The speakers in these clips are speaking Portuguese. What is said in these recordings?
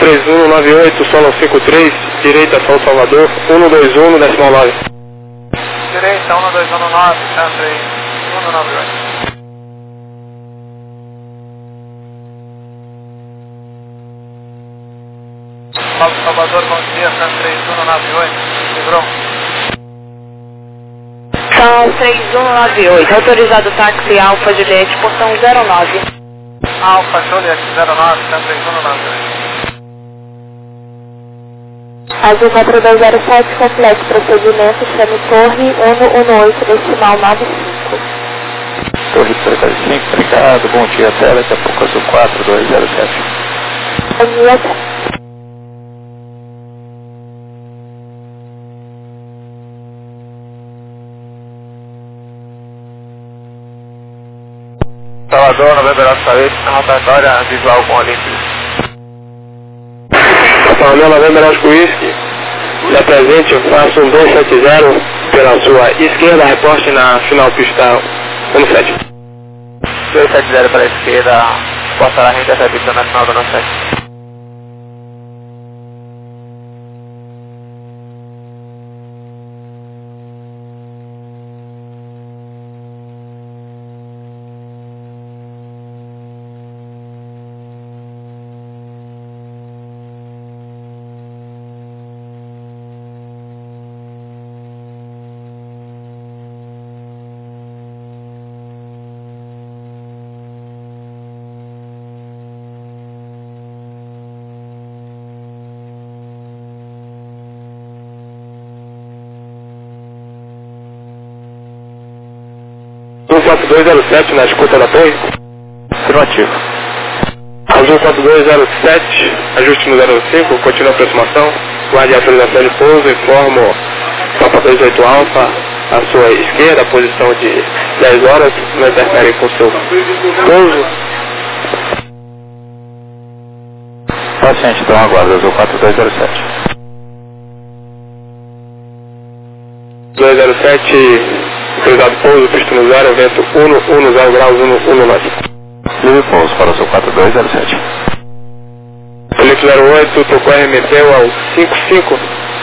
3198, solo 53, direita São Salvador, 121, decimal 9. Direita 1219, Sandra 198. São Salvador, bom dia, Sandra 3198, Livrão. São 3198, autorizado táxi Alfa Juliette, portão 09. Alfa Juliette 09, Sandra 3198. Azul 4207, complexo procedimento, chame Torre 118, decimal 95. Torre 305, obrigado, bom dia, até daqui a pouco Azul 4207. Bom dia, até. Salvador, Novembro Alfa na rotatória visual com Olímpio. Salvador, Novembro Alfa Whisky, se apresente, faça um 270 pela sua esquerda, reporte na final pista 17. 270 para a esquerda, portará a intercepção na final da 17. Azul 4207 na escuta da torre. Afirmativo. Azul 4207, ajuste no 05, continua a aproximação. Guarde a autorização de pouso, informo Papa 28 Alfa, à sua esquerda, posição de 10 horas, não interfere com o seu pouso. Paciente, então aguarda, Azul 4207. 207, autorizado pouso, pista no 0, vento 110 graus, 119. Livre pouso para o Azul 4207. Felipe 08, tocou RMT ao 55.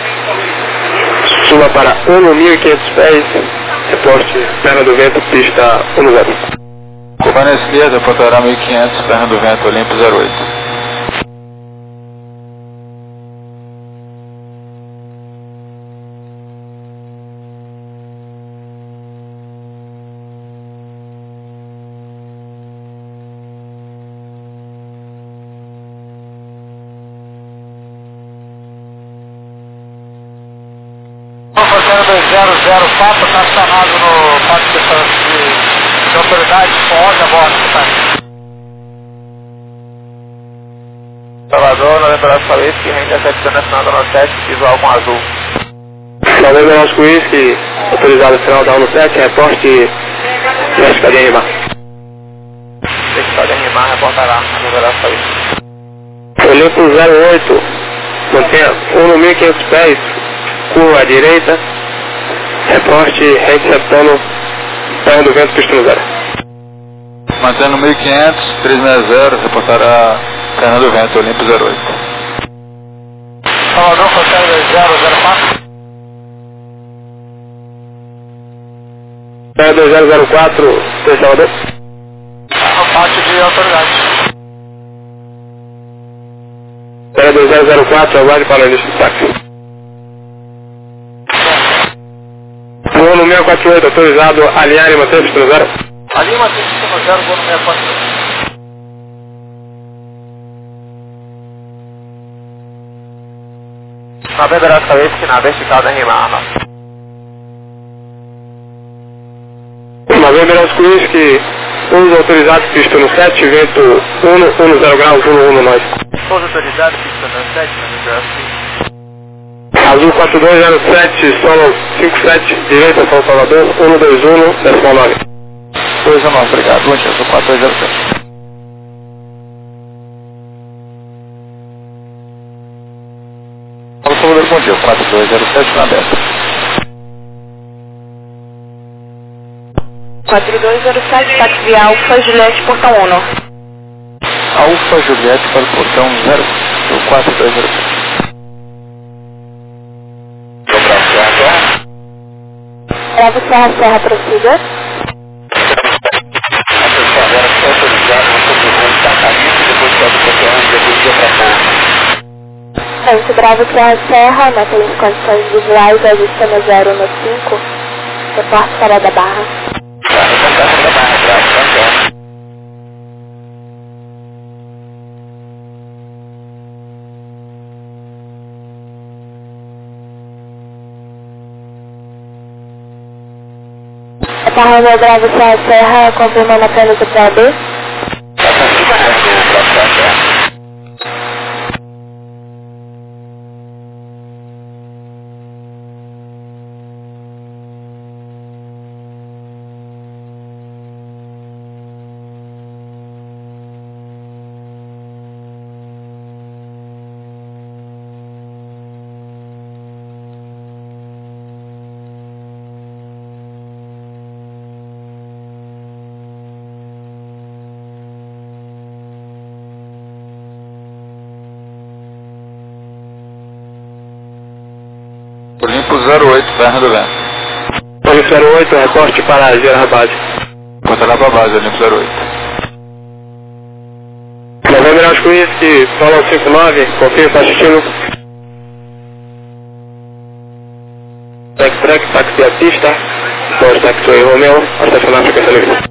Suba para 1.500 pés, reporte perna do vento, pista 10. Curva na esquerda, portará 1500, perna do vento, Olímpio 08. Fazendo 2004, está estacionado no parque de autoridade com 11 a bordo, tá? Salvador, Novembro Alfa Whisky, intercepção na final da 97, visual com azul. Novembro Alfa Whisky, autorizado final da 17, reporte na escadinha RIMAR. Escadinha RIMAR, reportará, Novembro Alfa Whisky. Olímpio 08, mantenha 1.500 pés, curva à direita, reporte reinterceptando perna do vento, pista no 0. Mantendo 1500, 360, reportará perna do vento, Olímpio 08. Salvador, fazendo 2004. 2004, tem Salvador? No parte de autoridade. 2004, aguarde para o início do táxi. Voo no 648, autorizado a alinhar e manter pista no 0. Ali mantém pista no 0, voo no 648. Novembro Alfa Whisky na vertical da RIMAR, Novembro Alfa Whisky, uso autorizado, pista no 7, vento 110 graus, 119. Pouso autorizado, pista no 7, Novembro Alfa Whisky. Azul 4207, solo 57, direita São Salvador, 121, decimal 9. 219, obrigado. Bom dia, Azul 4207. São Salvador, bom dia, 4207 na aberta. 4207, táxi Alfa Juliette, portão 1. Alfa Juliette para o portão 0. 4207. Bravo Serra Serra, prossiga. Atenção, agora só autorizado, nós estamos levando Tacarico, depois sobe o Cotorrão, depois dia pra cá. Frente Bravo Serra Serra, mantém as condições visuais, ajustando 0 no 5. Reporte para da Barra. Tá, reportagem da Barra, Bravo, tá certo. Barra meu Bravo Serra Serra, confirmando apenas o PAB. Tá confirmado, Bravo, tá certo. Olimpo 08, Serra do Vento. Olimpo 08, reporte para Gerard Base. Reportará para a base, Olimpo 08. Novembro Oscar Whisky, Solo 59, confirme, está assistindo. Track, táxi à pista. Nós táxi Romeo, a estacionar para Frequência Livre.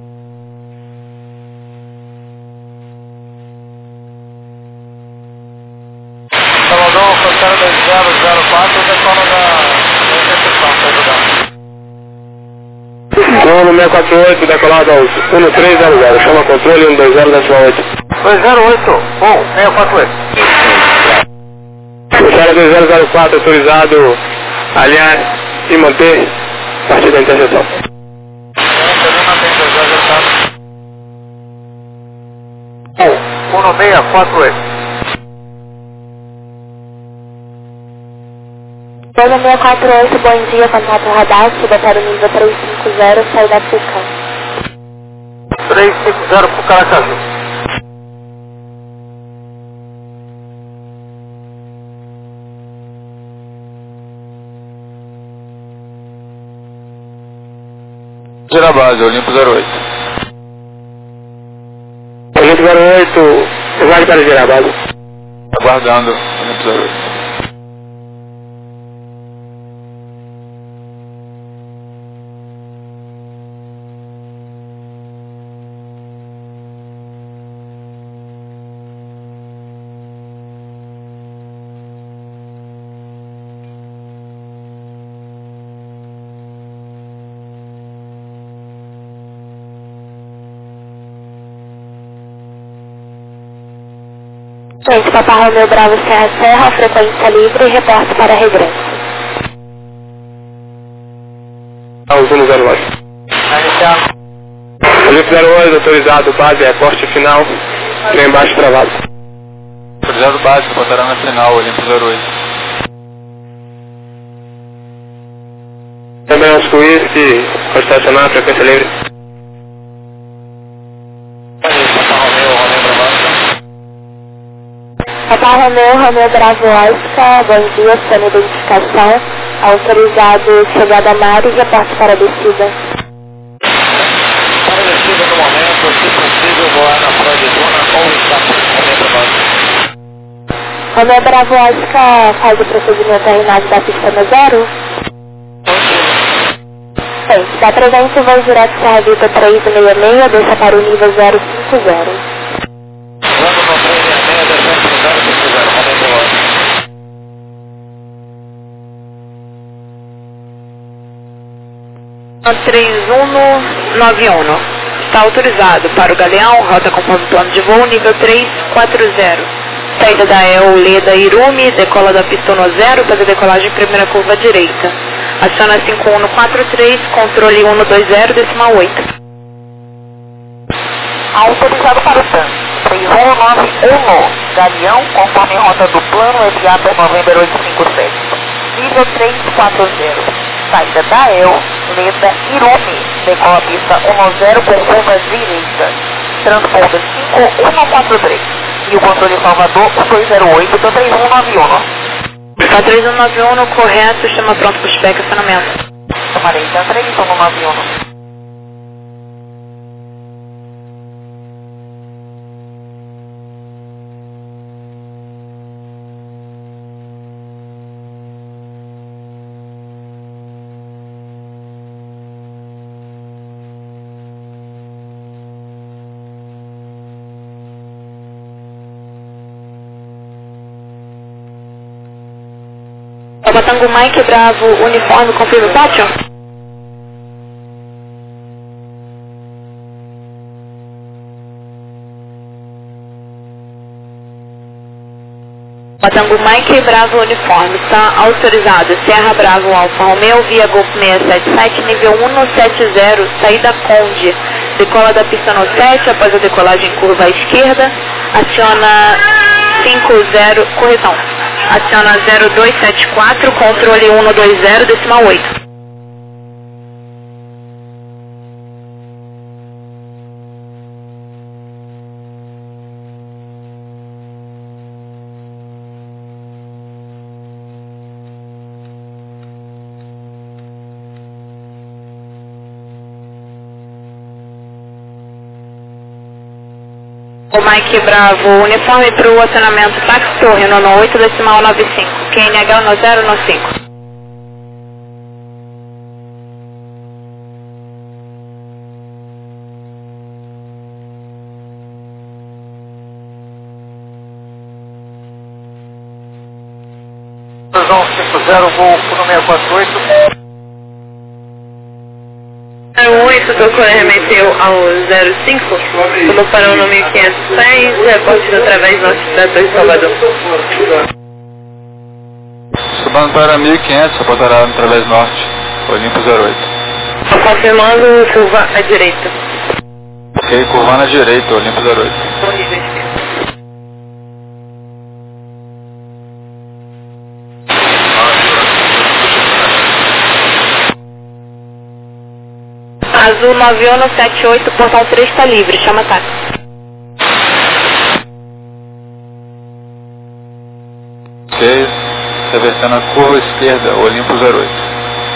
Salvador, Costeiro 2004, decola da recepção, tá ajudando. Voo no 648, decolado aos 1300, chama controle 120.8. 208, 648. Costeiro 2004, autorizado a alinhar e manter a partir da interseção. Oh, 1648. Voo 648, bom dia, contato radar, suba para o nível 350, saída africana. 350 pro Caracaju. Gira a base, Olimpo 08. Olimpo 08, vai para Gerard Base. Aguardando, Olimpo 08. Frente Papa Romeu Bravo Serra Serra, frequência livre, reporte para regresso. Aos 109. Iniciado. Olimpo 08, autorizado, base, reporte final, trem baixo travado. Autorizado base, reportará na final, Olimpo 08. Também Oscar Whisky, pode estacionar, frequência livre. Papa Romeu, Romeu Bravo Oscar, bom dia, sem identificação, autorizado chegada a mar e reporte para a descida. Para a descida no momento, se possível, voar na Praia de Duna ou está por Romeu Bravo Oscar faz o procedimento RNAV da pista no 0. Frente, da presente, voo direto Serra Vita 366, deixa para o nível 050. Vamos no 366, descendo pro 050, momento logo. 3191. Está autorizado para o Galeão, rota conforme plano de voo, nível 340. Saída da EL Leda Irumi, decola da pista no 0, fazer decolagem primeira curva direita. Aciona 5143, controle 120,8. Autorizado para o TAM. 3191, Galeão, conforme rota do plano, FA para Novembro 857. Nível 340. Saída da EL, Leda Irumi, decola a pista 10 com curva direita. Transponder 5143. E o controle Salvador, 208, do 3191. Tá 3191, correto, chama pronto para pushback, acionamento. Tomarei, tá 3191. Tango Mike Bravo, uniforme, confirma o pátio? Tango Mike Bravo, uniforme, está autorizado. Serra Bravo Alfa Romeo, via Golf 677, nível 170, saída Conde. Decola da pista no 7, após a decolagem curva à esquerda, aciona 50, correção. Aciona 0274, controle 120, decimal 8. O Mike Bravo, uniforme para o acionamento táxi Torre, nono 8, decimal 95, QNH no 0 no 5. João 50, voo no 648. 08, doutor remeteu ao 05, como para o no 1506, reporte através do nosso cidadão de Salvador. Subindo para 1500, reportará através norte, Olimpo 08. Confirmando, curva à direita. Ok, curvando à direita, Olimpo 08. Corrida esquerda. Azul 9178, portão 3 está livre, chama táxi. Ok, reversando a curva esquerda, Olimpo 08.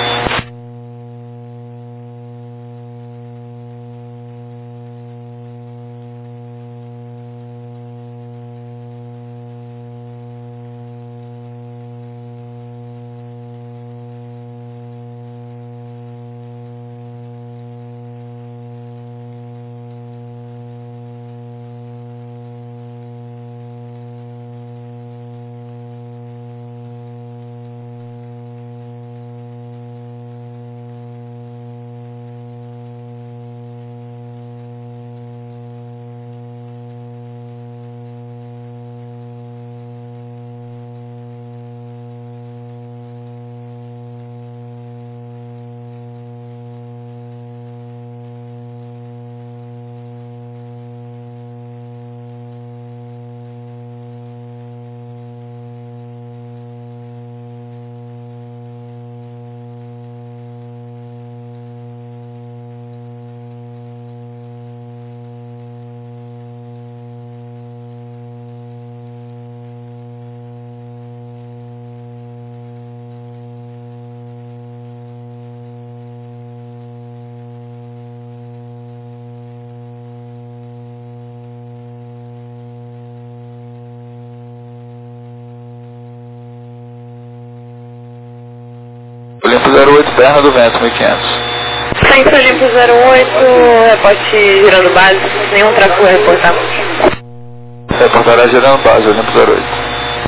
Olimpo 08, Berna do Vento, 1500. Centro Olimpo 08, reporte girando base, nenhum tráfego reportado. Reportará girando base, Olimpo 08.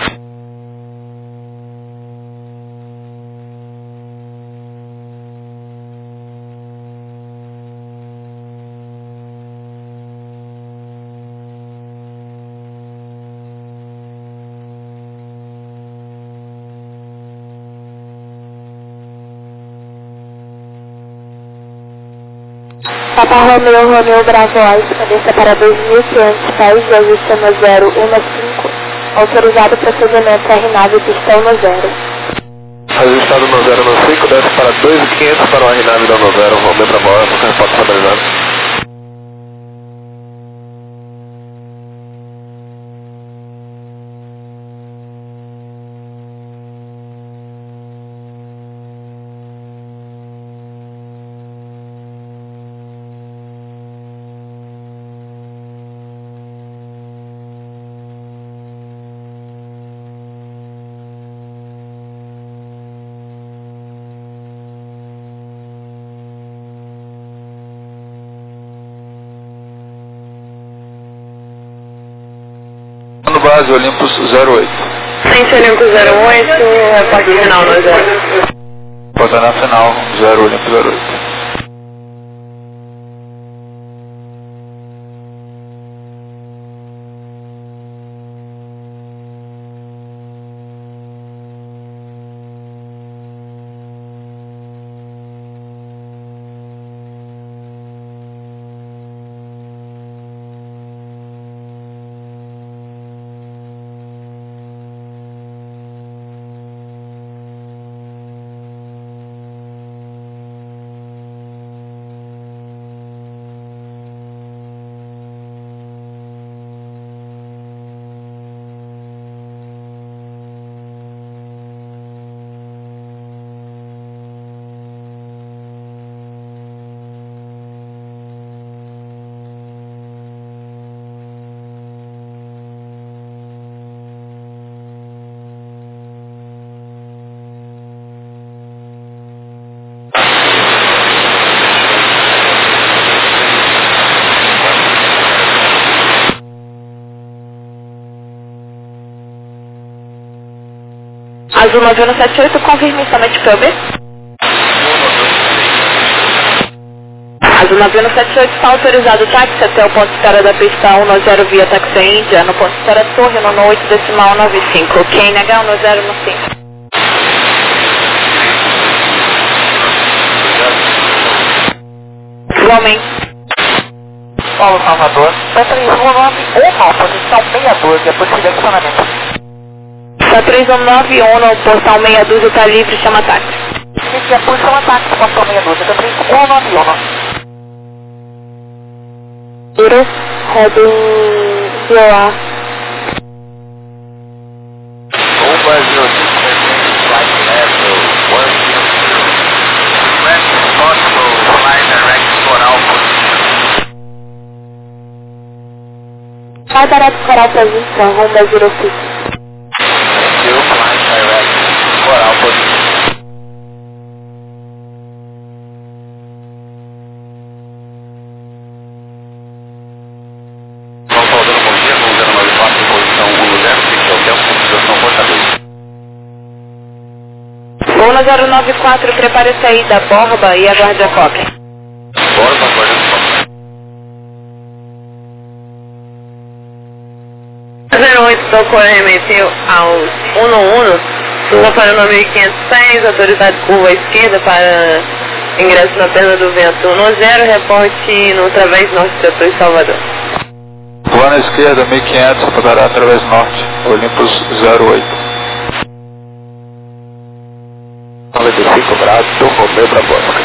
Papa Romeo Bravo Alfa, cabeça para 2.500 pés, ajuste no 015, autorizado procedimento RNAV pistão no 0. Ajustado no 015, desce para 2.500 para o RNAV da 90, Romeo Bravo Alfa, repórter estabilizado. base, Olympus 08. Ciência Olympus 08, reporte final no 0. Bota na final, 0 Olympus 08. Azul 9178, confirme somente PB. Azul 9178 está autorizado o táxi até o ponto de espera da pista 190 via táxi Índia, no ponto de espera Torre, no 8.95, QNH 1015. Igualmente. Paulo Salvador, P319 posição 612, é possível acionamento. P319 Uno, portão 612 está livre, chama táxi. Esse é a posição ataque, portão 612, P319 Duro, rodo, violar. Vai parar de coral para Vista, Honda 06. Voo 094, prepare a saída, borba e aguarde a cópia. Borba, aguarde a cópia. 08, tocou remeteu aos 111, suba para o 1506, autoridade curva à esquerda para ingresso na perna do vento 10, reporte no Través Norte, setor de Salvador. Voa na esquerda, 1500, reportará através norte, Olympus 08. 95 graus, Romeu para Bosca.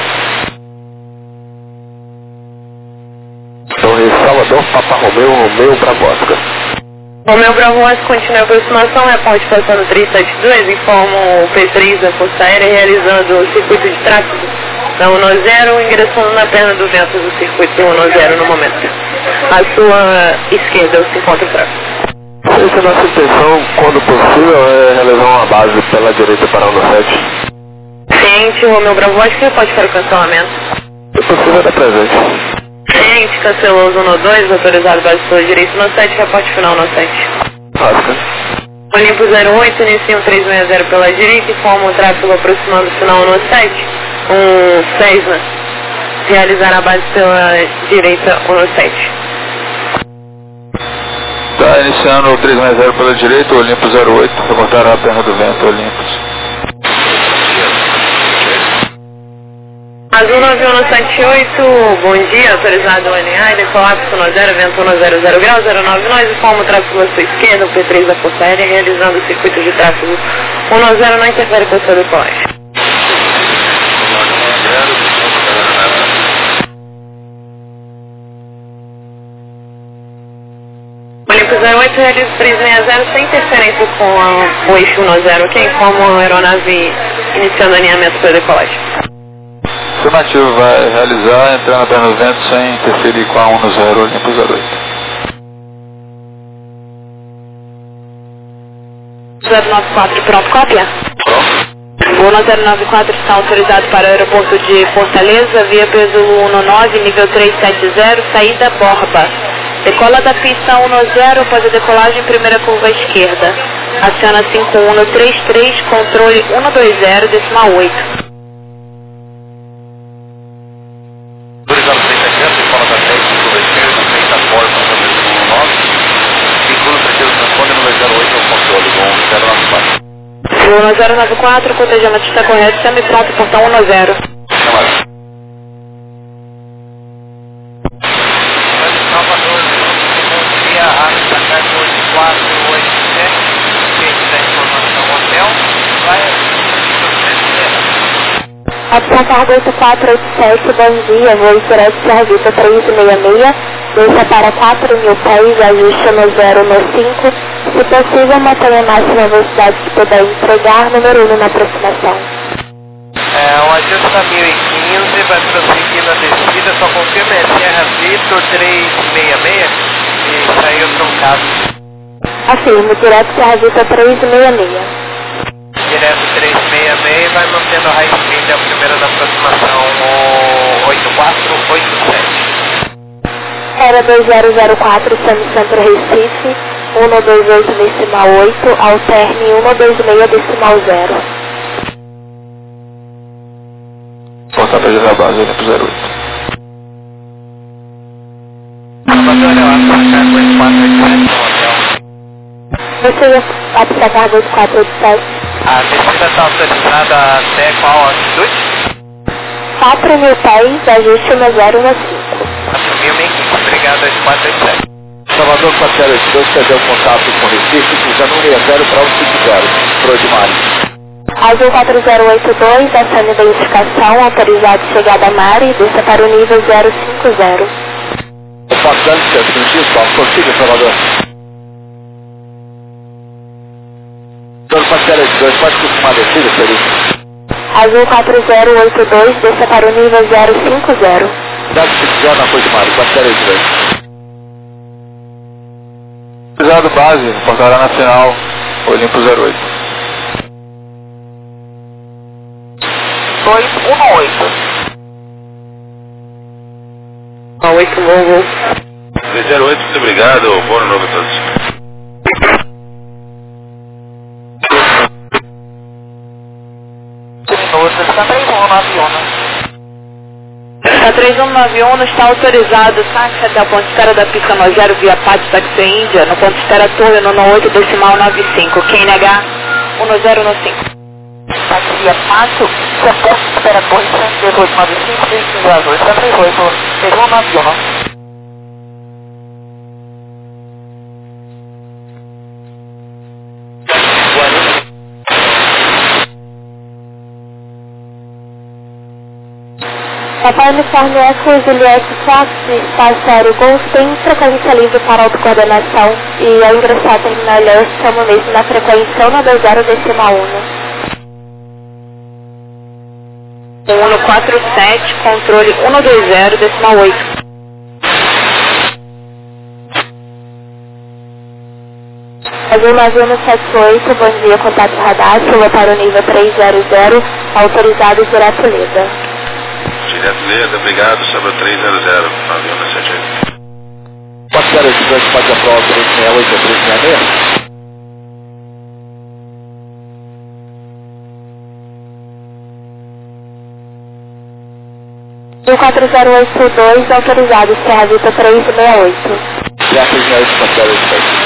Torre Salvador, Papa Romeu para Bosca. Romeu Bravo 11 continua a aproximação, reporte passando 372, informa o P3 da Força Aérea realizando o circuito de tráfego da 10, ingressando na perna do vento do circuito 10 no momento. À sua esquerda se encontra o tráfego. Essa é a nossa intenção, quando possível, é realizar uma base pela direita para o 17. Ciente, Romeu Bravo 11, que reporte para o cancelamento. Se possível, é presente. Ciente, cancelou Zona 2, autorizado base pela direita no 7, reporte final no 7. Oscar. Olympus 08, inicia 360 pela direita, informa o tráfego aproximando o final no 7. Cessna, realizar a base pela direita no 7. Está iniciando o 360 pela direita, Olympus 08, reportará a perna do vento, Olympus. Azul 9178, bom dia, autorizado o NA, decolar para 10, vento 100 graus, 09, nós informa o tráfego à sua esquerda, o P3 da Força Aérea, realizando o circuito de tráfego 10, não interfere com a sua decolagem. Olympus 08 realiza 360 sem interferência com o eixo 10, ok? Informa a aeronave iniciando alinhamento para decolagem. Afirmativo, vai realizar, entrar na perna do vento sem interferir com a 10, Olympus 08. 094, pronto, cópia? O 094 está autorizado para o aeroporto de Fortaleza, via peso 19, nível 370, saída Borba. Decola da pista 10, faz a decolagem primeira curva à esquerda. Aciona 5133, controle 120, decimal 8. 206 adiante, decola da 10, curva à esquerda, frente à porta, número 19. Veículo terceiro transponder no 08 ao controle do 1094. 1094, cotejamento está correto, semi-pronto, portão 10. Chamado. Salvador, bom dia, área da carta 8487, gente da informação hotel, vai Opção carga 8487, bom dia, voo direct Servita 366, deixa para 4.000 pés, ajuste no 0 no 5, se possível mantenha a máxima velocidade que puder entregar, número 1 na aproximação. O ajuste da 1015 vai prosseguir na descida, só confirma é Sierra Vitor 366 e saiu truncado. Afirmo, direto Servita 366. Direto 366 vai mantendo a high speed, a primeira da aproximação, o 8487. Era 2004, Centro Recife, 128 decimal 8, alterne 126 decimal 0. Voltar para a base, olha para 08. Salvador, eu acho que a carga 8487 no hotel. Você ia aplicar carga 8487? A descida está autorizada até qual altitude? 4.000 pés, ajuste no 0 no 5. Assumiu meio 15, obrigado, 8487. Salvador 402, perdeu contato com Recife, cruzando 160 para 150, Pro de Mário. Azul 4082, acione identificação, autorizado chegada a Mari, desça para o nível 050. O passante, atingiu, só consiga, Salvador. Salvador 402, pode confirmar a descida, Felipe? Azul 4082, desça para o nível 050. 050 na Pro de Mário, 402. Pesado base, portará nacional, olhinho pro 08. 218. 8, voo. 308, muito obrigado, bom novo a todos. Está 3191. Está 3191, está autorizado táxi até o ponto de espera da pista 90 via Pátio Taxi Índia, no ponto de espera Torre, no 8 decimal 95, QNH 1095. Taxi Pátio, seu ponto de espera Torre 11895, 15 azul, está 38, 3191. Papai Uniforme Eco Juliette Fox, espaço aéreo Golf, tem frequência livre para autocoordenação e ao ingressar terminal leste, estamos mesmo na frequência 120 decimal 1. 147, controle 120, decimal 8. Azul 9178, bom dia, contato radar, chuva para o nível 300, autorizado direto Leda. Direto Leda, obrigado, sobre o 300, avião na 78. 402, pode aprovar 368 a 366. E 4082, autorizado, Serra Vita 368. Já 368, 402.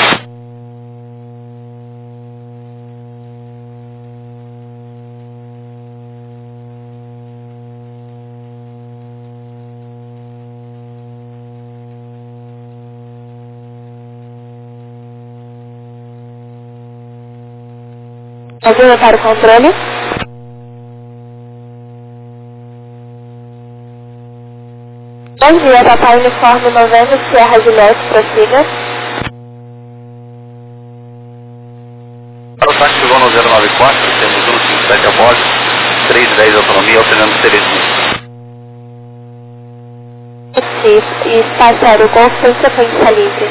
Azul para o controle. Bom dia, Papai Uniforme 90, Sierra Juliette, prossiga. Para o táxi voo no 094, temos 157 a bordo, 310 autonomia, alternando Teresina. E espaço aéreo Golf tem frequência livre.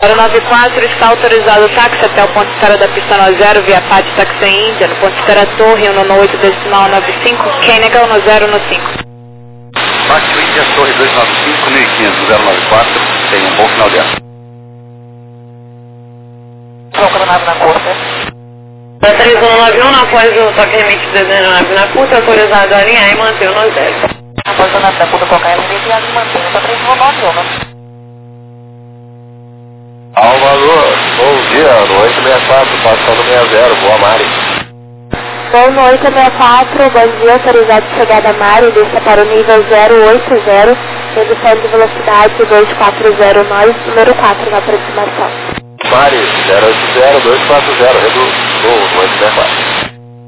094 está autorizado o táxi até o ponto de espera da pista 0 via PAT Taxi Índia, no ponto de espera Torre 198.95, Kennegal no 0 no 5. Táxi Índia, Torre 295, 1500, 094, tenha um bom final de ano. Proclamado na curta. 3191, após o toque remetido da aeronave na curta, autorizado a alinhar e manter o no 0. Após a nave da curta tocar remediado e mantém o 3191. Salvador, bom dia, no 864, passando 60, boa Mari. Voo no 864, bom dia, autorizado de chegada Mari, desça para o nível 080, redução de velocidade 240 nós, número 4 na aproximação. Mari, 080, 240, redução no 864.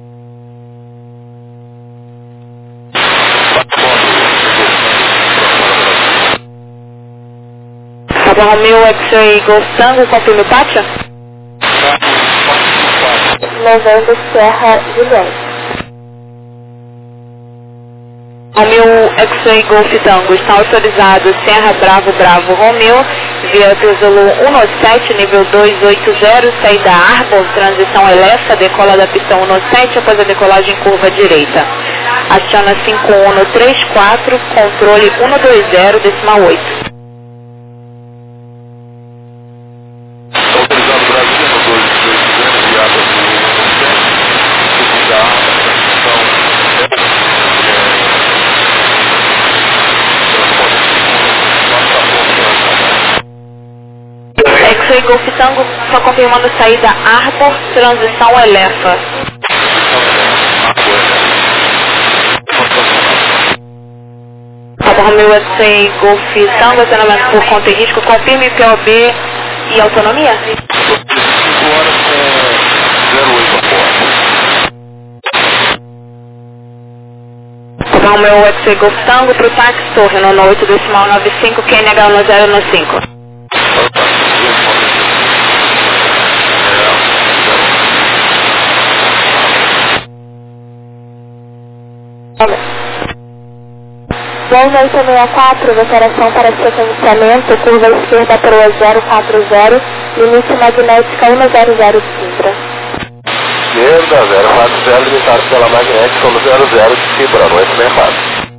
Papa Romeo X-Ray Golf Tango, confirme o Pátia? Novembro Serra Juliette. Romeo X-Ray Golf Tango, está autorizado Serra Bravo Bravo Romeo, via Tesolo 17, nível 280, saída Arbor, transição Elefa, decola da pista 17 após a decolagem curva direita. Aciona 5134, controle 120, decimal 8. Autorizado Brasil, no 220, viada do 17, da X-Ray Golf Tango, só confirmando saída Arbor, transição Elefa. Papa Romeo X-Ray Golf Tango, acionamento por conta e risco, confirme POB e autonomia? 5 horas com 08 a bordo. Papa Romeo X-Ray Golf Tango para o táxi Torre, no 8 decimal 95, Kennegal no 0 no 5. Voo no 864, operação para sequenciamento, curva esquerda para o 040, limite magnética 100 de Sintra. Esquerda, 040, limitado pela magnética 100 de Fibra, no 864.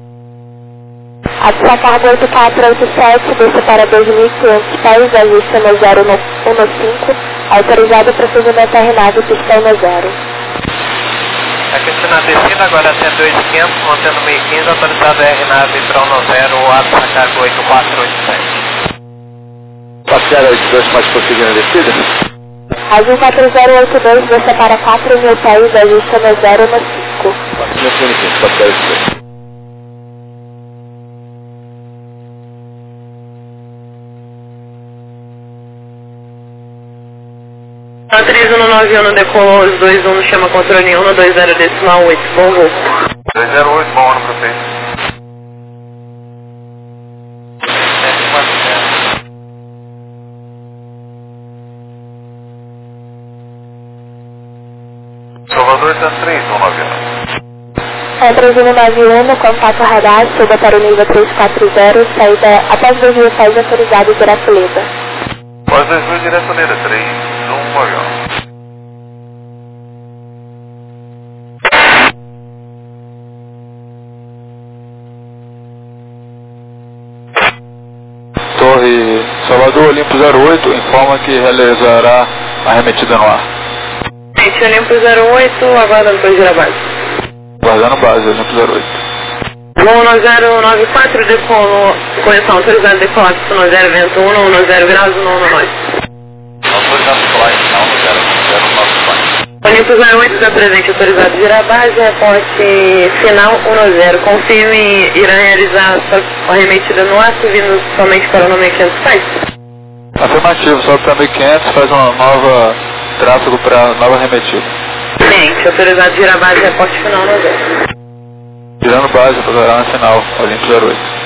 A carga 8487, desce para 2.500 pés, ajuste no 0 no 15, autorizado procedimento RNAV, pistão no 0. Aqui na descida agora até 2500, mantendo 1015, autorizado RNAV para 10, ATA cargo 8487. Passeada 82, pode prosseguir na descida? Azul 4082, desce para 4.000 pés, ajuste no 0 no 5. Passeada 85, passeada 82. A 3191 decolou os 21 no chama controle 1 no 20 decimal 8, bom voo. 208, bom ano para vocês. Salvador, está 3191. 3191, contato radar, suba para o nível 340, saída após 2.000 pés, autorizado direto Leda. Após 2000, direto Leda, 3. Um avião. Torre Salvador, Olimpo 08, informa que realizará a remetida no ar. Gente, Olimpo 08, aguardando para girar base. Guardando base, Olimpo 08. Voo no 094, decolou, conexão autorizada, decolar, pista no 0, vento 1, no 0 graus, 1, no 9. Autorizado flight, não, 095. Olimpo 08 está presente, autorizado girar base, reporte final 10. Confirme, irá realizar a remetida no ar, vindo somente para o nome 500 pés? Afirmativo, sobe para 1500, faz uma nova tráfego para nova remetida. Gente, autorizado girar base, reporte final 10. Girando base, poderá na final, Olimpo 08.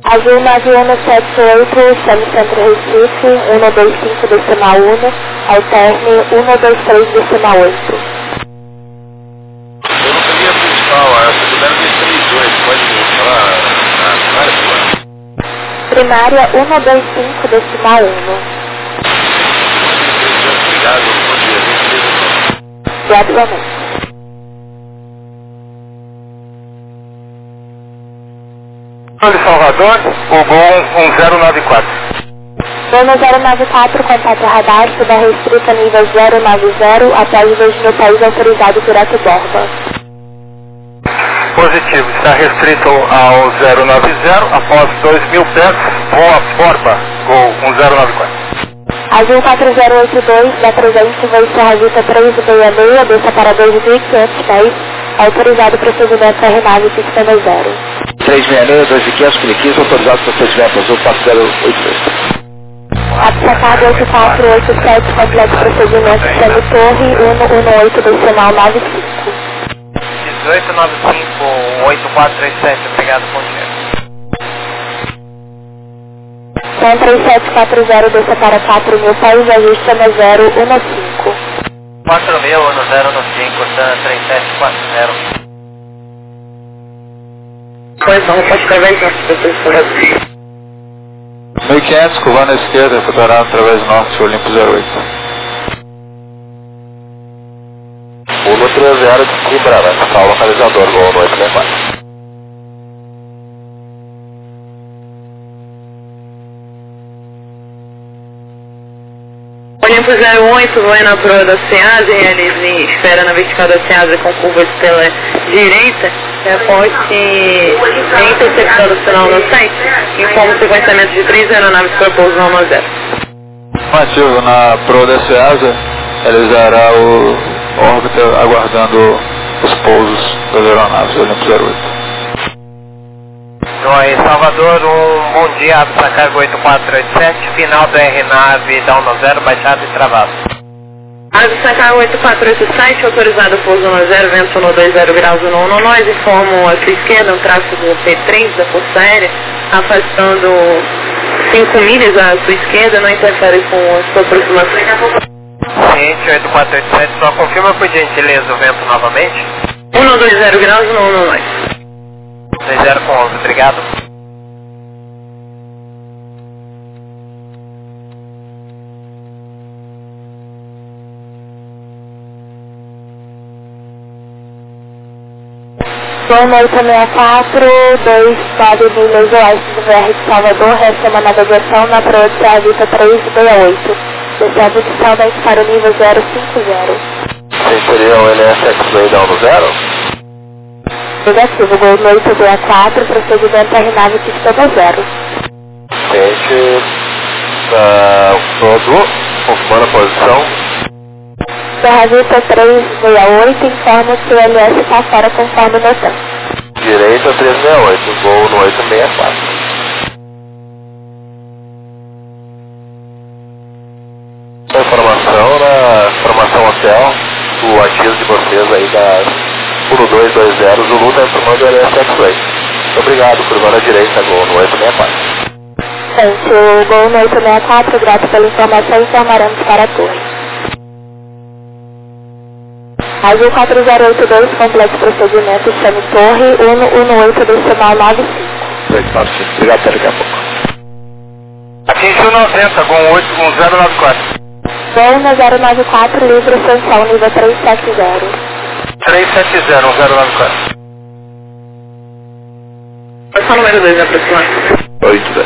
Azul 9178, chame Centro Recife, 125 decimal 1, alterne 123 decimal 8. Eu não peguei a principal, a secundária tem 38, pode me falar a primária, por favor? Primária 125 decimal 1. Obrigado, bom dia, Gradualmente. De Salvador, o Gol 1094. Zona 094, contato radar, suba restrita nível 090, após 2.000 país autorizado direto borba. Positivo, está restrito ao 090, após 2.000 pés, voa borba, Gol 1094. Azul 4082, da presente, voo Serra Vista 366, desça para 2.500 pés, autorizado procedimento RNAV pista 0. 366, 2500, 1515, autorizado procedimento azul 4082. Absacado 8487, completo procedimento Semi Torre 118 decimal 95. 1895-8437, obrigado, bom dia. Som 3740, desça para 4.000 país, ajuste na 015. 4000-1015, 3740. Pois não, pode escrever então, se vocês forem. 1500, curvando à esquerda, retornando através do norte, Olimpo 08. 130 de Coimbra, vai ficar o localizador, Gol 864. Olimpo 08, voando na proa da SEASA, realize espera na vertical da SEASA com curvas pela direita, reporte interceptando o sinal no site, informa o sequenciamento de 3 aeronaves para pouso rumo a 0. Ativo na proa da SEASA, realizará o órbita aguardando os pousos das aeronaves Olimpo 08. Oi, Salvador, bom dia, Absa Cargo 8487, final do RNAV, down no 0, baixado e travado. Absa Cargo 8487, autorizado pouso no 0, vento no 20 graus no 1, nós informo a sua esquerda, um tráfego P3 da Força Aérea, afastando 5 milhas à sua esquerda, não interfere com a sua aproximação. Ciente 8487, só confirma por gentileza o vento novamente. 120 graus no 1, nós. 20 com 11, obrigado. Som 864, 2 milhas oeste do VR de Salvador, resta uma navegação na proa de Serra Vista 368. Descendo inicialmente para o nível 050. Vocês seriam o LS X-Ray down no 0? Negativo, Gol 864, procedimento RNAV pista 0. Gente, todo, confirmando a posição. Serra Vista 368, informa que o LS está fora conforme notamos. Direita 368, Gol no 864. Informação na formação hotel, o ativo de vocês aí das 1220, Zulu está informando o LS X-Ray. Muito obrigado, curvando à direita, Gol no 864. Gente, o Gol no 864, grato pela informação, informaremos para a torre. Azul 4082, completo procedimento, chame torre 118 decimal 95. Obrigado, até daqui a pouco. Atingiu 90, Gol 1094. Gol no 094, livre extensão, nível 370. 370, 1094. Qual é o número 2 da aproximação? 810.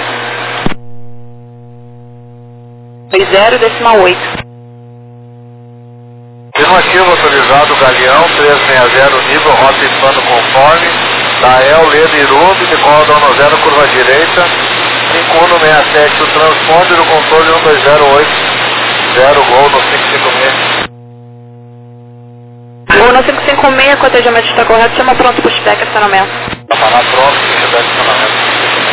30 decimal 8. Afirmativo autorizado, Galeão 360, nível, rota e plano conforme, Dael, Leda, Irume, decola down no 0, curva direita, 5167, o transponder do controle 1208, 0, Gol no 556. Gol no 556, cotejamento está correto, chama pronto, pushback, acionamento. Parar pronto, pushback, acionamento.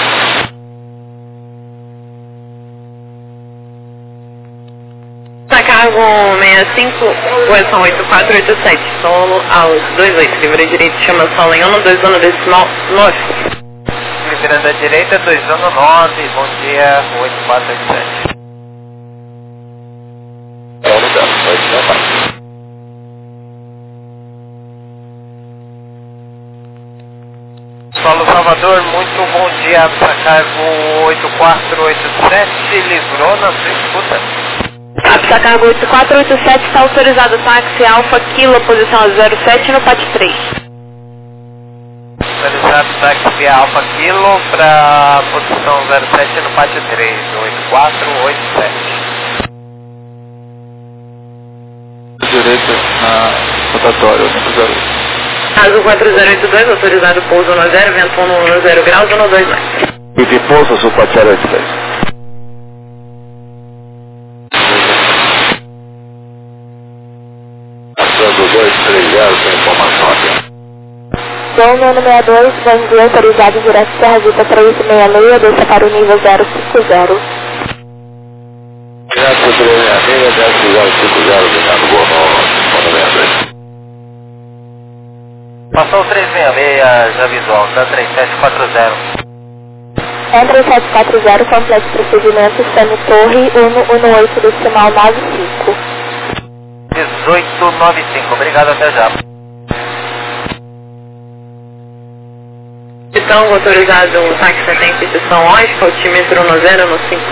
Cargo 65, correção 8487, solo aos 28, livre direito, chama solo em 1, 2, 1 decimal 9. virando à direita, 219, bom dia, 8487. Paulo Salvador, muito bom dia, Absacargo 8487, livrou na sua escuta. Absacargo 8487 está autorizado táxi Alfa Kilo, posição 07 no PAT 3. Autorizado táxi Alfa Kilo para posição 07 no PAT 3, 8487. Direita na rotatória, 08. Azul 4082, autorizado pouso 10, vento 10 graus, 12 mais. E de pouso, Azul 4082. Passando 230, sem informação aqui. Gol 962, bom dia, autorizado direto Serra Vita 366, desça para o nível 050. Direto 366, desce 050, ligado Gol 962. Passou 366, já visual, tá 3740. É 3740, complexo procedimento, Semi Torre, 118, decimal 95. 1895, obrigado, até já. Então, autorizado o táxi até em posição ótica, altímetro no 0 no 5.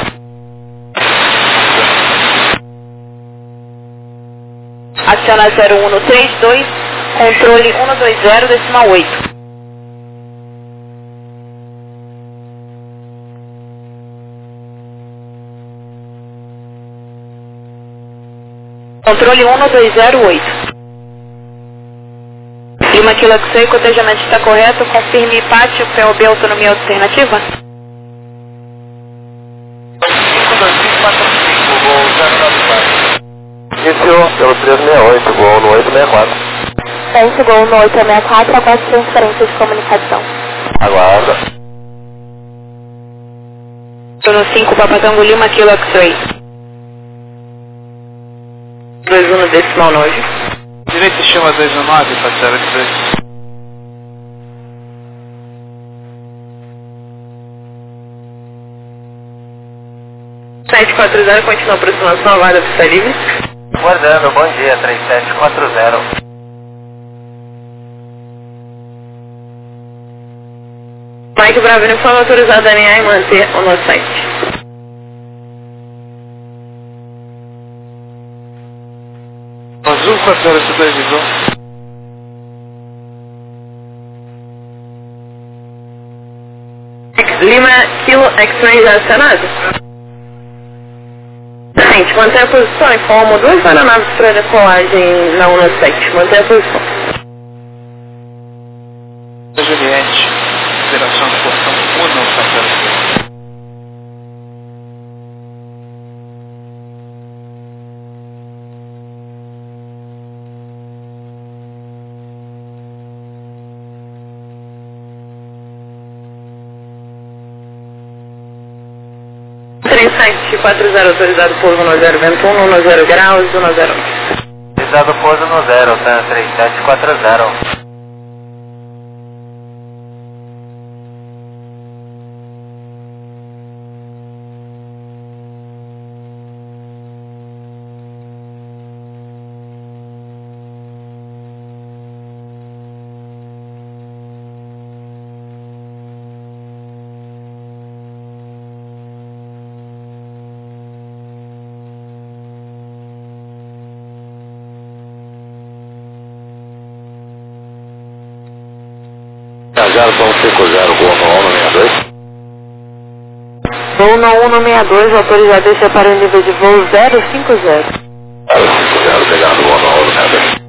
Aciona 0132, controle 120, decimal 8. Controle 12008. Lima Kilo X-Ray, cotejamento está correto, confirme pátio, POB, autonomia alternativa. 52545, voo 094. Iniciou pelo 368, Gol no 864. Centro Gol no 864, após transferência de comunicação. Aguarda. No 5, Papatango Lima Kilo X-Ray. 21 decimal 9. Direita chama 219, PAT 03. Site 40, continua a aproximação, aguarda pista livre. Guardando, bom dia, 3740. Mike Bravo, uniforme autorizado a alinhar e manter o nosso site. Azul 4082, visão. Lima Kilo X-Ray já acionado? Gente, manter a posição, informo 2 aeronaves para decolagem na 17. Manter a posição. Juliette, operação de portão 1 no PAT 03. Site 40, autorizado pouso no 0, vento 10 graus, 10. Autorizado pouso no 0, tá 3740. Cajado 150, Gol no 162. Voo no 162, autorizado a descer para o nível de voo 050. 050, ligado Gol no 162.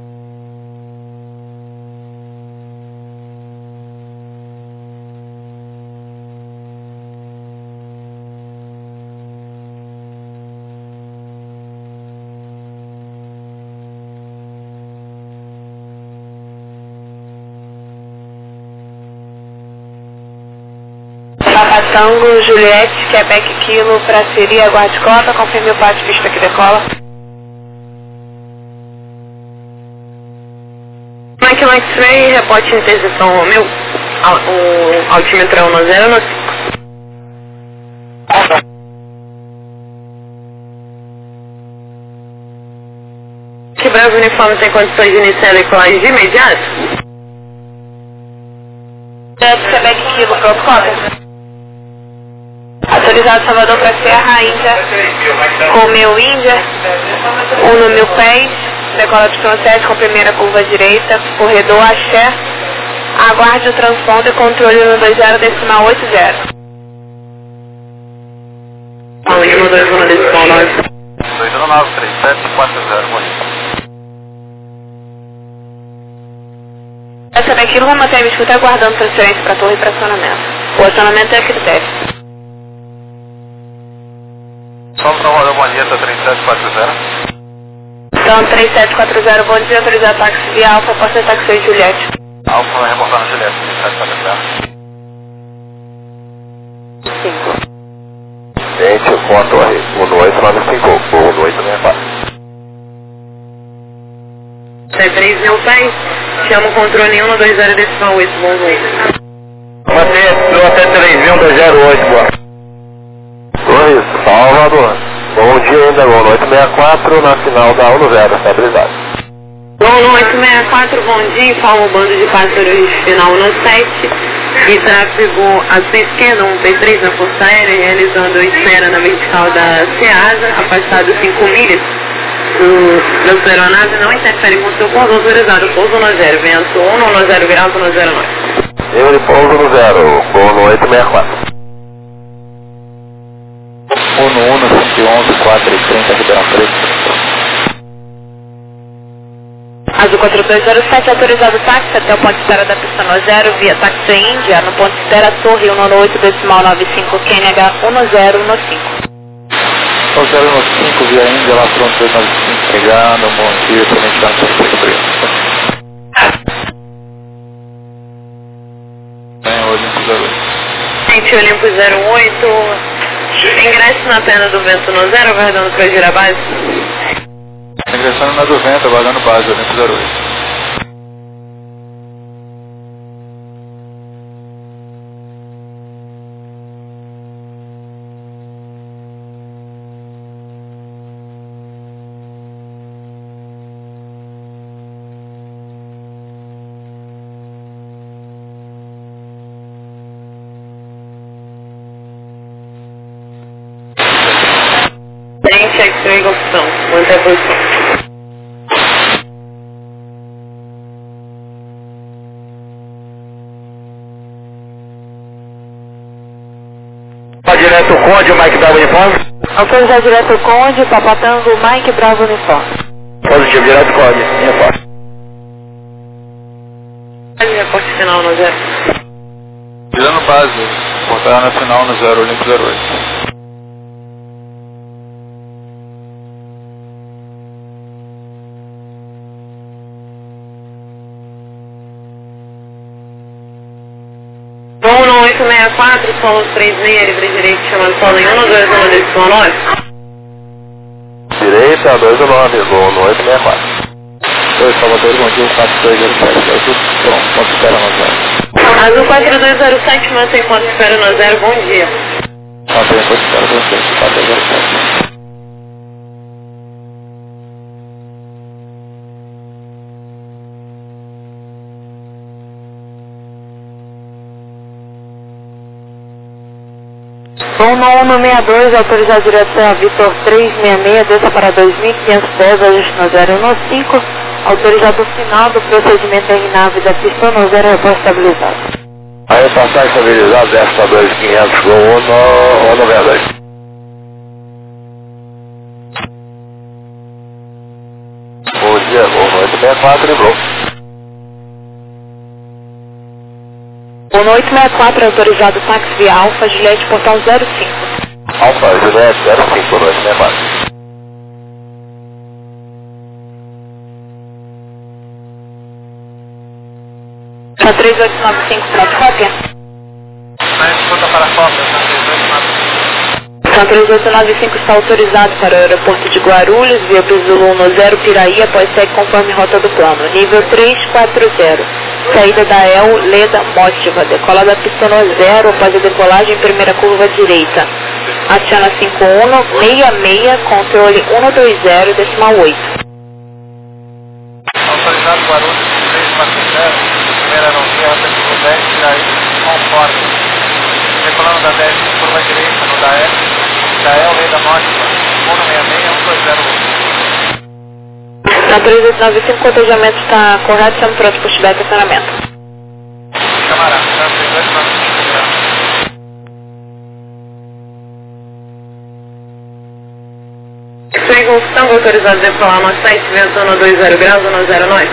Papatango, Juliette, Quebec Kilo, Praceria, aguarde cota, confirme o pátio, pista que decola. Mike X-Ray, reporte interseção Romeu. O altímetro é 10 no 5. Que Bravo Uniforme tem condições de iniciar a decolagem de imediato? Quebec Kilo, protocolo. Autorizado Salvador para Serra, Índia, Romeu Índia, 1 no 1000 pés, decola de 7 com primeira curva direita, corredor Axé, aguarde o transponder, controle no 20 decimal 80. A última 21 decimal 9. 2193740, bonito. Essa daqui não vai manter a escuta aguardando transferência para torre e para acionamento. O acionamento é critério. Só Salvador, bom dia, tá 3740. Então 3740, bom dia, autorizar táxi via Alfa, pode ser táxi Juliette. Alfa vai reportar no Juliette, 3740. 5. Gente, com a torre, 1895, 1864. É 3.000 pés, chama o controle 1 no 20 decimal 8, bom noite. Manter até 3.208, boa. Torre, Salvador. Bom dia ainda, bom noite 64, na final da 10, estabilidade. Bom noite 64, bom dia, informa o bando de pássaros final no 7 e tráfego à sua esquerda, um P3 na Força Aérea, realizando espera na vertical da CEASA, afastado 5 milhas. Da sua aeronave não interfere com o seu pouso autorizado, pouso no 0, vento 1 no 0 graus no 09. Eu de pouso no 0, boa noite 64. 1 no 111, 430, Ribeirão Preto. Azul 4207, autorizado táxi até o ponto de espera da pista no 0, via táxi Índia, no ponto de espera Torre 1 no 8, decimal 95, QNH 1 no 0, no 5. 0 no 5, via Índia, lá pronto, 295, pegando, bom dia, também está no Preto Preto. Bem, Olimpo 08. Gente, Olimpo 08, ingresso na tenda do vento no 0, aguardando para girar base. Ingressando na do vento, aguardando base, Olimpo 08. Gente, X-ray opção, manter a posição. Direto Conde, Mike Bravo Uniforme. Autorizar direto Conde, Papatango, Mike Bravo Uniforme. Positivo, direto Conde, Uniforme. Reporte final no 0. Tirando base, portar na final no 0, Olimpo 08. Bom no 864, solo 36, livre direito, chamando solo em 1 no 2 no decimal 9. Direita, 219, bom noite 64. 2 Salvador, bom dia, 4207. Azul, pronto, ponto de espera no 0. Azul 4207, mantém ponto de espera no 0, bom dia. Mantém ponto de espera no 0, 4207. Bom no 1 no 62, autorizar direto a Vitor 366, desça para 2.510, ajuste no 0 no 5. Autorizado final do procedimento em nave da pista no 0, repórter estabilizado. Aí passagem estabilizada, desce para 2.500, com 1 no 22. Bom dia, boa noite 64, livrou. Bom no 864, autorizado táxi via Alfa, Juliette, portão 05. Alfa, Juliette, 05, boa noite 64. Tá 3895, pronto, cópia. Mas escuta para a cópia, tá 3895. Tá 3895 está autorizado para o aeroporto de Guarulhos, via Piso 1 no 0, Piraí, após segue conforme rota do plano. Nível 340. saída da El Leda Mótiva, decola da pista no 0 após a decolagem, primeira curva direita. Aciona 5166, controle 120, decimal 8. Autorizado Guarulhos 340, primeira aerovia, rota de 10, aí conforme. Decolando da 10, curva direita no da El Leda Mótiva, 166, 1208. Na 395, o cotejamento está correto, estamos prontos para estiver estacionamento. Camarada, tá 3295. X-Ray Golf Tango, autorizado a decolar no site, vento no 20 graus, no 0 nós.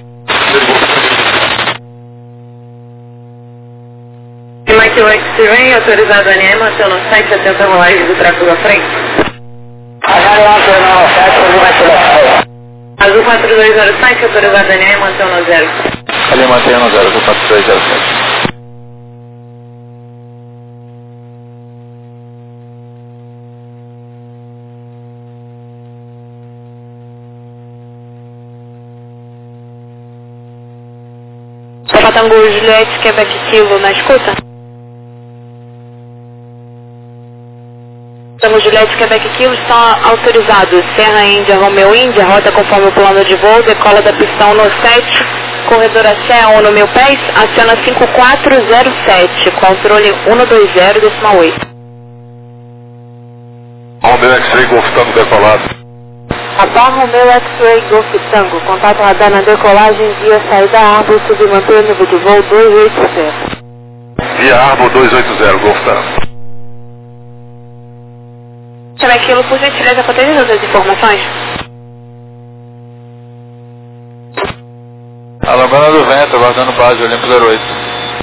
Mike X-Ray, autorizado a ANM, manter no site, atenta a rolagem do tráfego à frente. Azul 4207, autorizado a ANM, manter no 0. Ali mantenha no 0, 4207. Tango Juliette, Quebec Kilo, na escuta? Tango Juliette, Quebec Kilo, estão autorizados. Serra Índia, Romeo Índia, rota conforme o plano de voo, decola da pistão no 7, corredor a Sé, 1 no 1000 pés, aciona 5407, controle 120, decimal 8. Romeo X-Ray Golf Tango decolado. Após Romeo X-Ray Golf Tango, contato radar na decolagem via saída Árvore, submanter nível de voo 280. Via Árvore 280, Golf Tango. Quebec Kilo, por gentileza, contém outras informações? Alabama do Vento, aguardando base, Olimpo 08.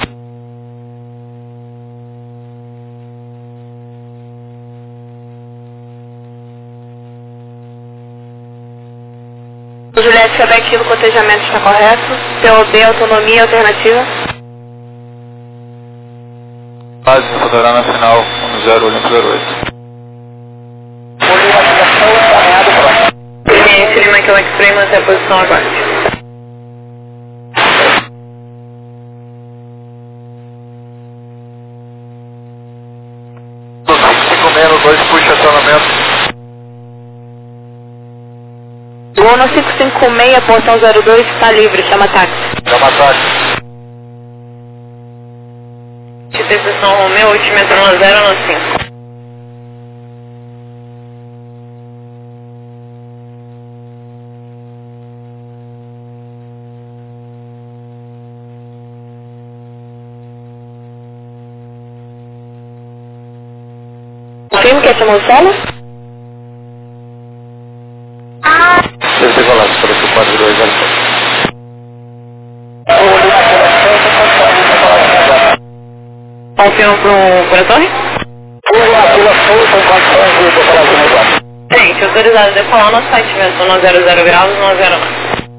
Juliette, Quebec Kilo, cotejamento está correto. POB, autonomia alternativa. Base no fotograma final, 10, Olimpo 08. Cliente Lima, que é o X-Ray, manter a posição abaixo. Nos 25 menos 2, puxa acionamento. Gol no 556, portão 02, está livre, chama táxi. Chama táxi. Interseção Romeu, último entrou no 0 no 5. Firme, quer chamar o solo? Você vai lá, para o 4207. Confirma para a torre? Gente, autorizado a decolar no site, vento no 00 graus, no 0 9.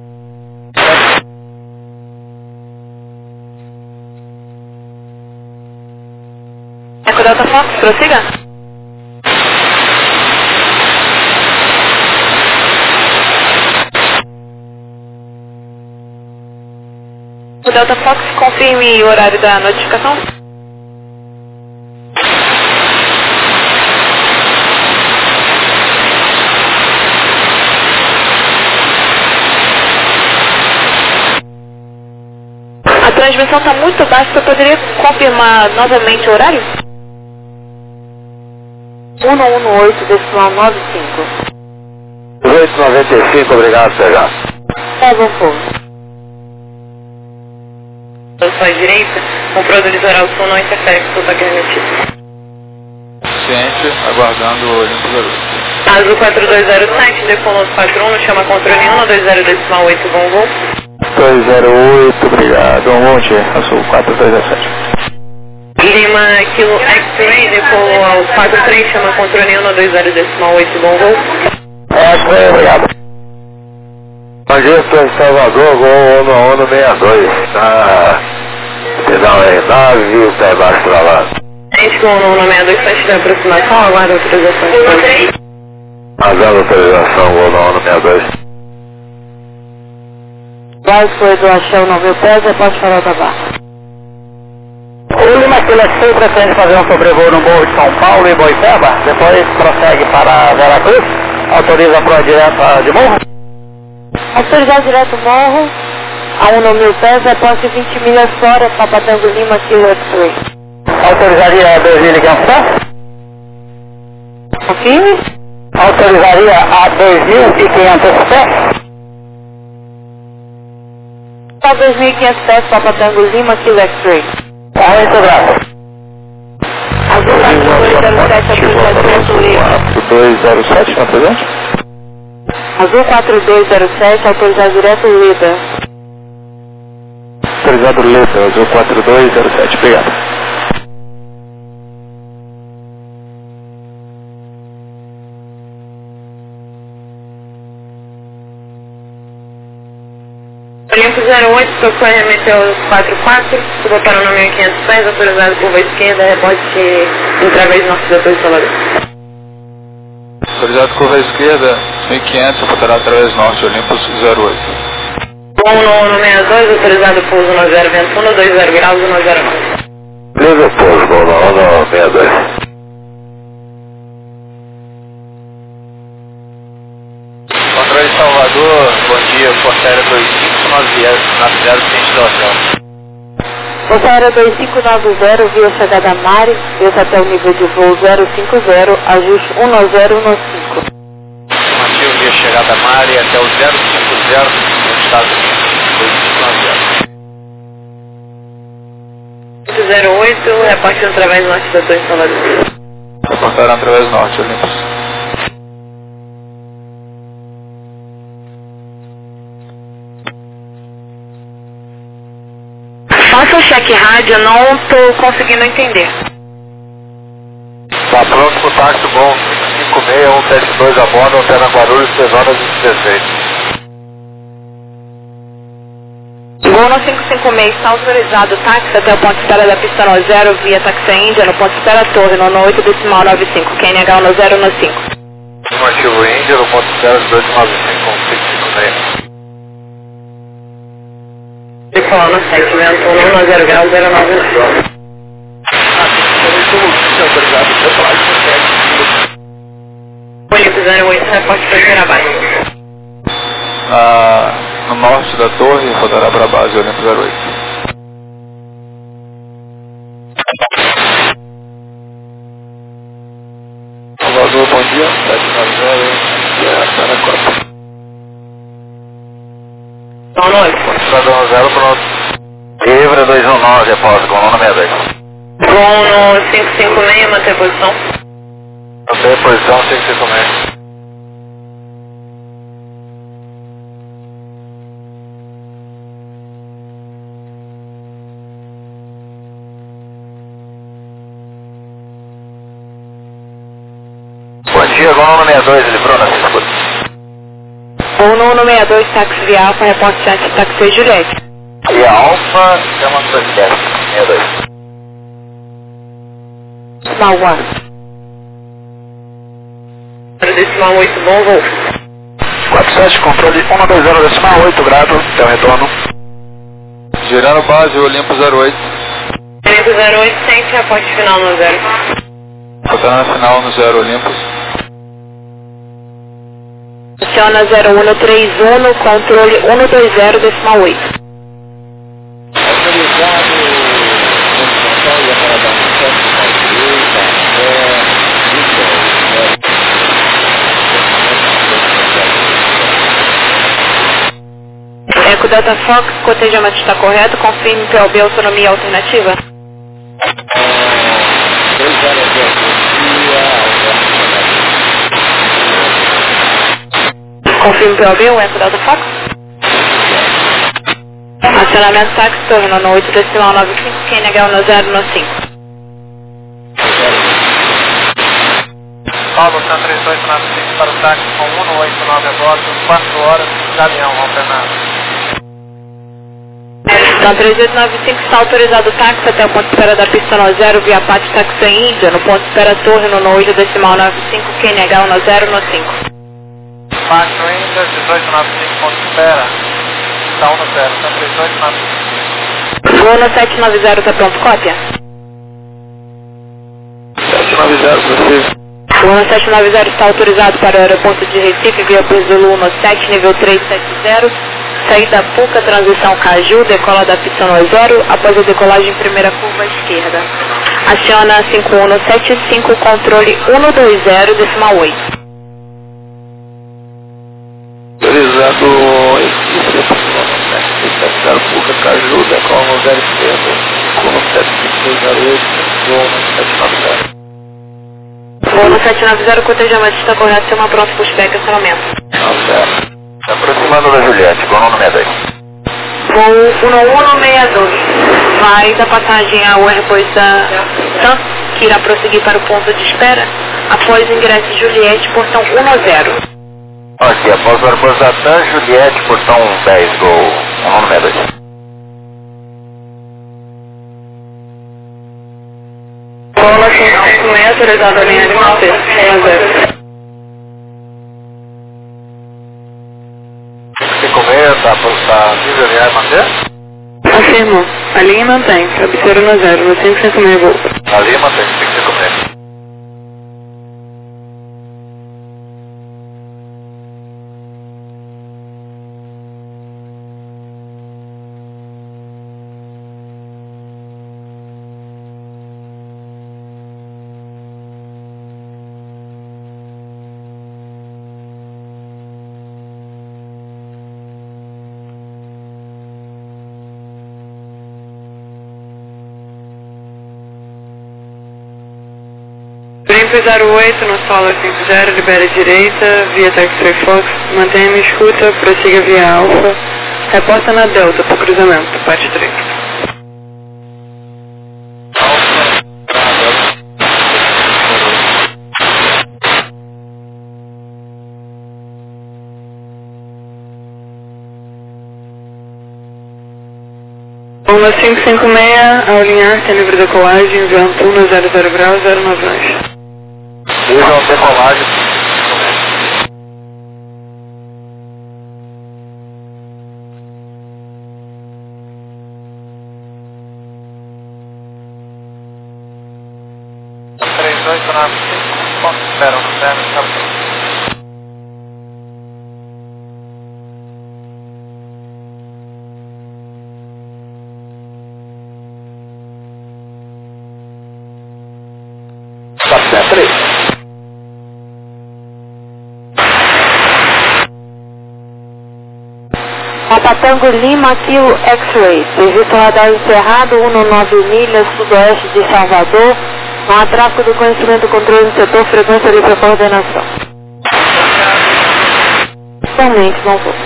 Eco Delta Fox, prossiga. O Delta Fox, confirme o horário da notificação. A transmissão está muito baixa, você poderia confirmar novamente o horário? 118,95. 1895, obrigado, CH. Seven Four. Sua direita, comprador litoral sul não interfere com o sotaque remetido. Ciente, aguardando o Olimpo 08. Azul 4207, decolou 41, chama controle 120 decimal 8, bom voo. 208, obrigado. Um monte, Azul 4217. Lima, Kilo X-Ray, decolou ao 43, chama controle 120 decimal 8, bom voo. X-Ray, obrigado. Agência em Salvador, Gol ONU 62. Pedal em nave, o pé baixo pra lá. Gente com o ONU 62, site de aproximação, aguarda autorização. Aguarda autorização, Gol ONU 62. Vai foi do Axel 9 pés, pode falar da barra. O Lima Kilo X6 pretende fazer um sobrevoo no Morro de São Paulo e Boipeba, depois prossegue para Veracruz, autoriza a proa direta de Morro? Autorizar direto Morro, a 1.000 pés, após 20 milhas fora, Papatango Lima Kilo X3. Autorizaria 2.500 pés? Confirme? Autorizaria a 2.500 pés? Só 2.500 pés, Papatango Lima Kilo X3. Muito grato. Azul 4207, está presente? Azul 4207, autorizar direto Leda. Autorizado Leda, Azul 4207, obrigado. Olimpo 08, socorro remeteu 44, suba para o número 1500 pés, autorizado curva esquerda, rebote através norte da Torre Salvador. Autorizado curva esquerda, 1500, apontará através norte, Olympus 08. Bom no 62, autorizado pouso no 0 vento 1, 20 graus, 109. Beleza, pouso, bom no 62. Controle de Salvador, bom dia, Força Aérea 2590, sentido hotel. Força Aérea 2590, via chegada Mari, desce até o nível de voo 050, ajuste 1015. Estimativo via chegada Mari até o 050 nos Estados Unidos, 2590. 08, reporte através norte da Torre Salvador. Reportaram através norte, Olympus. Faça o cheque rádio, não estou conseguindo entender. Tá pronto pro táxi bom, 56172 a bordo, antena Guarulhos, 6 horas e 16. Gol no 556, está autorizado táxi até o ponto de espera da pista no 0, via Taxa Índia, no ponto de espera Torre, no 8 decimal 95, QNH no 0 no 5. Estimativo Índia, no ponto de espera de 295, com 556. Decolar no 7, vento 1, no 0 graus, 09. Olimpo 08, reporte para Jarabai. No norte da torre, rodará para a base Olympus 08. Salvador, bom dia, 790, para a Copa. Não, não, Cidadão 0, pronto. Livre 219, após, com o nome 62. Gol no 556, manter posição. Manter posição 556. Bom dia, com o nome 62, ele Bruna, se escuta. Gol no 162, táxi via Alfa, reporte antes táxi Juliette. E a Alfa, chama para 62. Decimal 1. Decimal 8, bom voo. 47, controle 120, decimal 8 graus, até o retorno. Girando base Olympus 08. Olimpo 08, sente reporte final no 0. Rodará na final no 0 Olympus. Aciona 0131, controle 120, decimal 8. Eco Delta Fox, cotejamento está correto, confirme PLB autonomia alternativa. Confirme PLB, o Eco Delta Fox. Acionamento táxi, torre no 8 decimal 95, QNH no 0 no 5. Paulo, 13895 para o táxi com 189 a bordo, 4 horas, Galeão, alternado. Então 3895 está autorizado o táxi até o ponto de espera da pista no 0 via Pátio Táxi Índia, no ponto de espera Torre no 8 decimal 95, QNH no 0 no 5. Pátio Índia, 1895, ponto de espera. Está 1 no 0, está 32, Voo no 790, tá pronto, cópia? 790, vocês. Voo no 790 está autorizado para o aeroporto de Recife, via Brasil 17, nível 370, saída Puca, transição Caju, decola da pista no 0, após a decolagem primeira curva à esquerda. Aciona 5175, controle 120, decimal 8. Autorizado Recife, Puca, Caju, decola no 0 esquerda, no 7508, voo no 790. Voo no 790, cotejamento está correto, sistema pronto, pushback, acionamento. Aproximando da Juliette, com o nome 62. Voo 1162, vai da passagem ao aeroporto da TAM, que irá prosseguir para o ponto de espera, após o ingresso de Juliette, portão 10. Aqui, após o aeroporto da TAM, Juliette, portão 10, gol, com o nome 62. Voo no 556, autorizado a linha de manter, 10. 56, tá nível de ar manter? Afirmo, a linha mantém, cabeceira no 0, no 556 voo. Ali mantém, 556. Brinco 08, no solo 50, libera direita, via Taxi Fox, mantenha-me escuta, prossiga via Alfa, reporta na Delta para cruzamento, parte 3. Voo no 556, ao alinhar, tem livre decolagem, vento 1 00 graus, 09 nós. Vejam decolagem. Espera no 0, está pronto. Está 3. Papa Tango Lima, Kilo X-Ray. Serviço radar encerrado, 19 milhas sudoeste de Salvador. Não há tráfego do conhecimento, controle no setor, frequência livre para coordenação. Somente, não vou.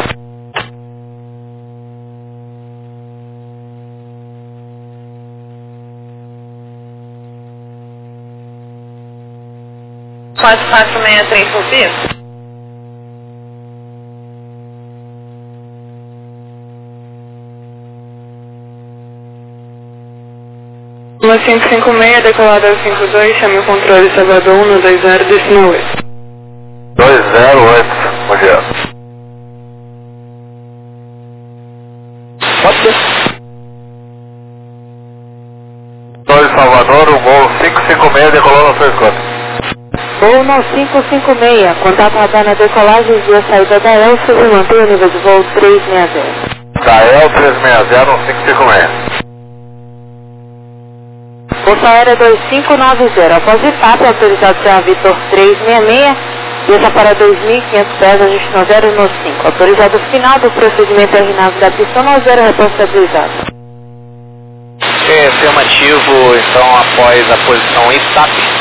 Quase 463 por Uma 556, decolada ao 52, chame o controle Salvador 120, destino 8. 208, bom dia. Pode ser. 2 Salvador, o voo 556, decolou na sua escuta. Voo no 556, contato radar na decolagem via saída da EL, sobre manter o nível de voo 360. Da EL 360 no 556. Força Aérea 2590, após IFAP, autorizado a Vitor 366, desça para 2.500 pés, ajuste no 0 no 5. Autorizado final do procedimento RNAV da pista no 0, reposto estabilizado. Afirmativo, então após a posição IFAP.